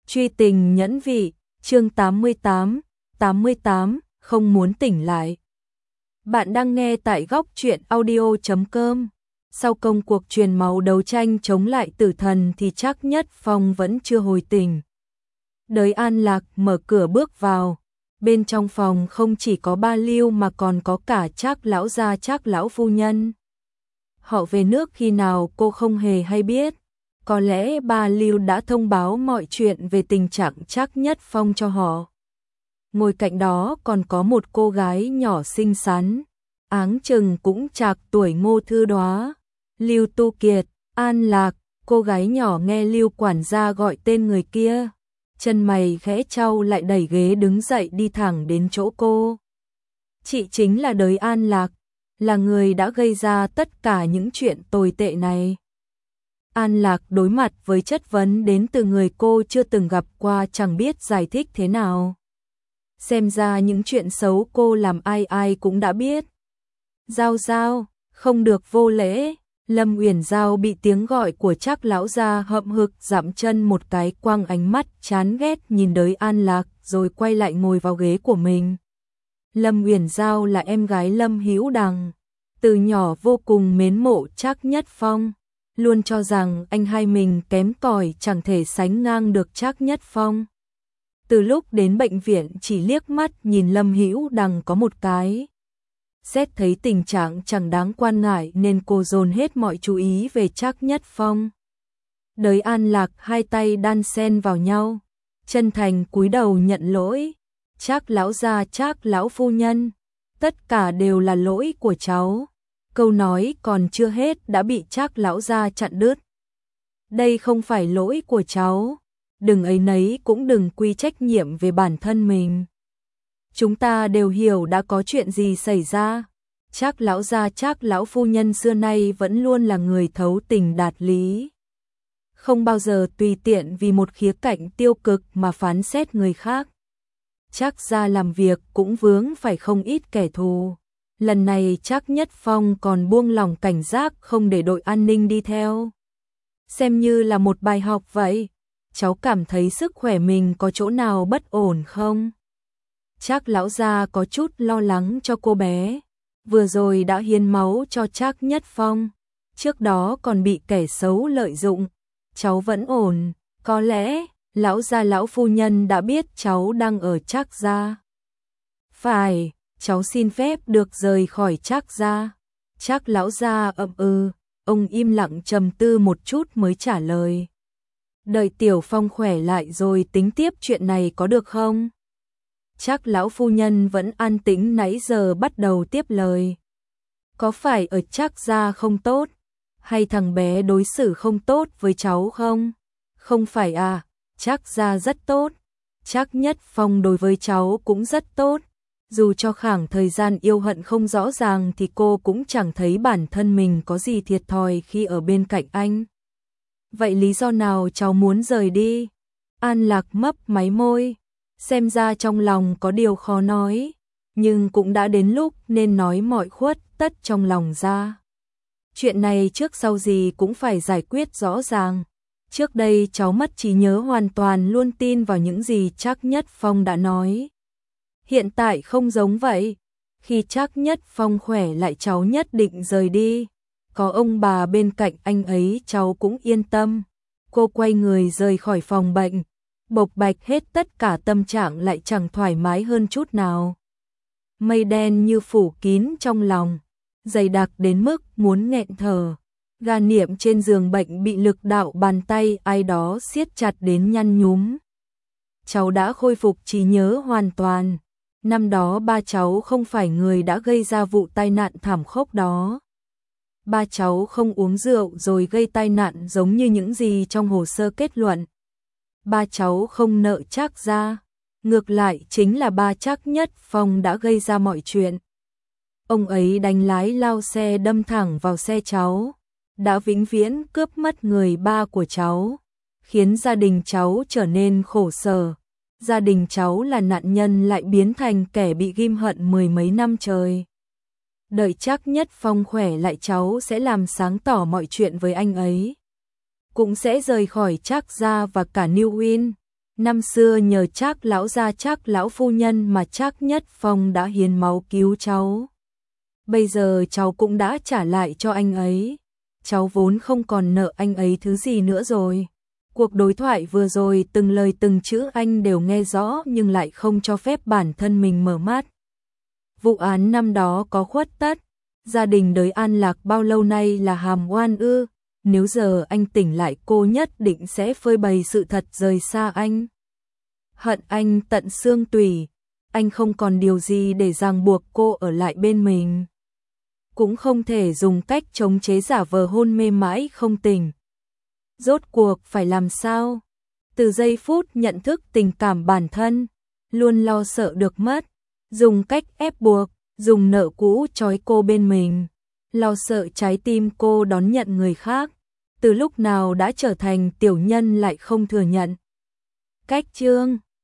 Truy tình nhẫn vị, chương 88, không muốn tỉnh lại. Bạn đang nghe tại góc truyện audio.com. Sau công cuộc truyền máu đấu tranh chống lại tử thần thì Trác Nhất Phong vẫn chưa hồi tỉnh. Đới An Lạc mở cửa bước vào. Bên trong phòng không chỉ có ba Lưu mà còn có cả Trác lão gia, Trác lão phu nhân. Họ về nước khi nào cô không hề hay biết. Có lẽ bà Lưu đã thông báo mọi chuyện về tình trạng Trác Nhất Phong cho họ. Ngồi cạnh đó còn có một cô gái nhỏ xinh xắn, áng chừng cũng trạc tuổi Ngô Thư Đóa. Lưu Tu Kiệt, An Lạc, cô gái nhỏ nghe Lưu quản gia gọi tên người kia. Chân mày khẽ chau lại đẩy ghế đứng dậy đi thẳng đến chỗ cô. Chị chính là Đới An Lạc, là người đã gây ra tất cả những chuyện tồi tệ này. An Lạc đối mặt với chất vấn đến từ người cô chưa từng gặp qua chẳng biết giải thích thế nào. Xem ra những chuyện xấu cô làm ai cũng đã biết. Giao Giao, không được vô lễ. Lâm Uyển Giao bị tiếng gọi của Trác lão gia hậm hực dậm chân một cái, quăng ánh mắt chán ghét nhìn Đới An Lạc rồi quay lại ngồi vào ghế của mình. Lâm Uyển Giao là em gái Lâm Hữu Đằng, từ nhỏ vô cùng mến mộ Trác Nhất Phong, luôn cho rằng anh hai mình kém cỏi chẳng thể sánh ngang được Trác Nhất Phong. Từ lúc đến bệnh viện chỉ liếc mắt nhìn Lâm Hữu Đằng có một cái. Xét thấy tình trạng chẳng đáng quan ngại nên cô dồn hết mọi chú ý về Trác Nhất Phong. Đới An Lạc hai tay đan xen vào nhau, chân thành cúi đầu nhận lỗi. Trác lão gia, Trác lão phu nhân, tất cả đều là lỗi của cháu. Câu nói còn chưa hết đã bị Trác lão gia chặn đứt. Đây không phải lỗi của cháu, đừng ấy nấy cũng đừng quy trách nhiệm về bản thân mình. Chúng ta đều hiểu đã có chuyện gì xảy ra. Trác lão gia, Trác lão phu nhân xưa nay vẫn luôn là người thấu tình đạt lý, không bao giờ tùy tiện vì một khía cạnh tiêu cực mà phán xét người khác. Trác gia làm việc cũng vướng phải không ít kẻ thù. Lần này Trác Nhất Phong còn buông lỏng cảnh giác không để đội an ninh đi theo. Xem như là một bài học vậy. Cháu cảm thấy sức khỏe mình có chỗ nào bất ổn không? Trác lão gia có chút lo lắng cho cô bé. Vừa rồi đã hiến máu cho Trác Nhất Phong, trước đó còn bị kẻ xấu lợi dụng. Cháu vẫn ổn, có lẽ lão gia lão phu nhân đã biết cháu đang ở Trác gia. Phải, cháu xin phép được rời khỏi Trác gia. Trác lão gia ậm ừ, ông im lặng trầm tư một chút mới trả lời. Đợi Tiểu Phong khỏe lại rồi tính tiếp chuyện này có được không? Trác lão phu nhân vẫn an tĩnh nãy giờ bắt đầu tiếp lời. Có phải ở Trác gia không tốt, hay thằng bé đối xử không tốt với cháu không? Không phải à, Trác gia rất tốt. Trác Nhất Phong đối với cháu cũng rất tốt. Dù cho khoảng thời gian yêu hận không rõ ràng thì cô cũng chẳng thấy bản thân mình có gì thiệt thòi khi ở bên cạnh anh. Vậy lý do nào cháu muốn rời đi? An Lạc mấp máy môi, xem ra trong lòng có điều khó nói, nhưng cũng đã đến lúc nên nói mọi khuất tất trong lòng ra. Chuyện này trước sau gì cũng phải giải quyết rõ ràng. Trước đây cháu mất trí nhớ hoàn toàn, luôn tin vào những gì Trác Nhất Phong đã nói. Hiện tại không giống vậy. Khi Trác Nhất Phong khỏe lại cháu nhất định rời đi. Có ông bà bên cạnh anh ấy cháu cũng yên tâm. Cô quay người rời khỏi phòng bệnh. Bộc bạch hết tất cả, tâm trạng lại chẳng thoải mái hơn chút nào. Mây đen như phủ kín trong lòng, dày đặc đến mức muốn nghẹn thở. Ga niệm trên giường bệnh bị lực đạo bàn tay ai đó siết chặt đến nhăn nhúm. Cháu đã khôi phục trí nhớ hoàn toàn. Năm đó ba cháu không phải người đã gây ra vụ tai nạn thảm khốc đó. Ba cháu không uống rượu rồi gây tai nạn giống như những gì trong hồ sơ kết luận. Ba cháu không nợ Trác gia, ngược lại chính là ba Trác Nhất Phong đã gây ra mọi chuyện. Ông ấy đánh lái lao xe đâm thẳng vào xe cháu, đã vĩnh viễn cướp mất người ba của cháu, khiến gia đình cháu trở nên khổ sở. Gia đình cháu là nạn nhân lại biến thành kẻ bị ghim hận mười mấy năm trời. Đợi Trác Nhất Phong khỏe lại cháu sẽ làm sáng tỏ mọi chuyện với anh ấy. Cũng sẽ rời khỏi Trác gia và cả New Win. Năm xưa nhờ Trác lão gia Trác lão phu nhân mà Trác Nhất Phong đã hiến máu cứu cháu. Bây giờ cháu cũng đã trả lại cho anh ấy. Cháu vốn không còn nợ anh ấy thứ gì nữa rồi. Cuộc đối thoại vừa rồi từng lời từng chữ anh đều nghe rõ nhưng lại không cho phép bản thân mình mở mắt. Vụ án năm đó có khuất tất, gia đình đới an lạc bao lâu nay là hàm oan ư, nếu giờ anh tỉnh lại cô nhất định sẽ phơi bày sự thật rời xa anh. Hận anh tận xương tủy, anh không còn điều gì để ràng buộc cô ở lại bên mình. Cũng không thể dùng cách chống chế giả vờ hôn mê mãi không tỉnh. Rốt cuộc phải làm sao? Từ giây phút nhận thức tình cảm bản thân, luôn lo sợ được mất, dùng cách ép buộc, dùng nợ cũ trói cô bên mình, lo sợ trái tim cô đón nhận người khác, từ lúc nào đã trở thành tiểu nhân lại không thừa nhận. Cách chương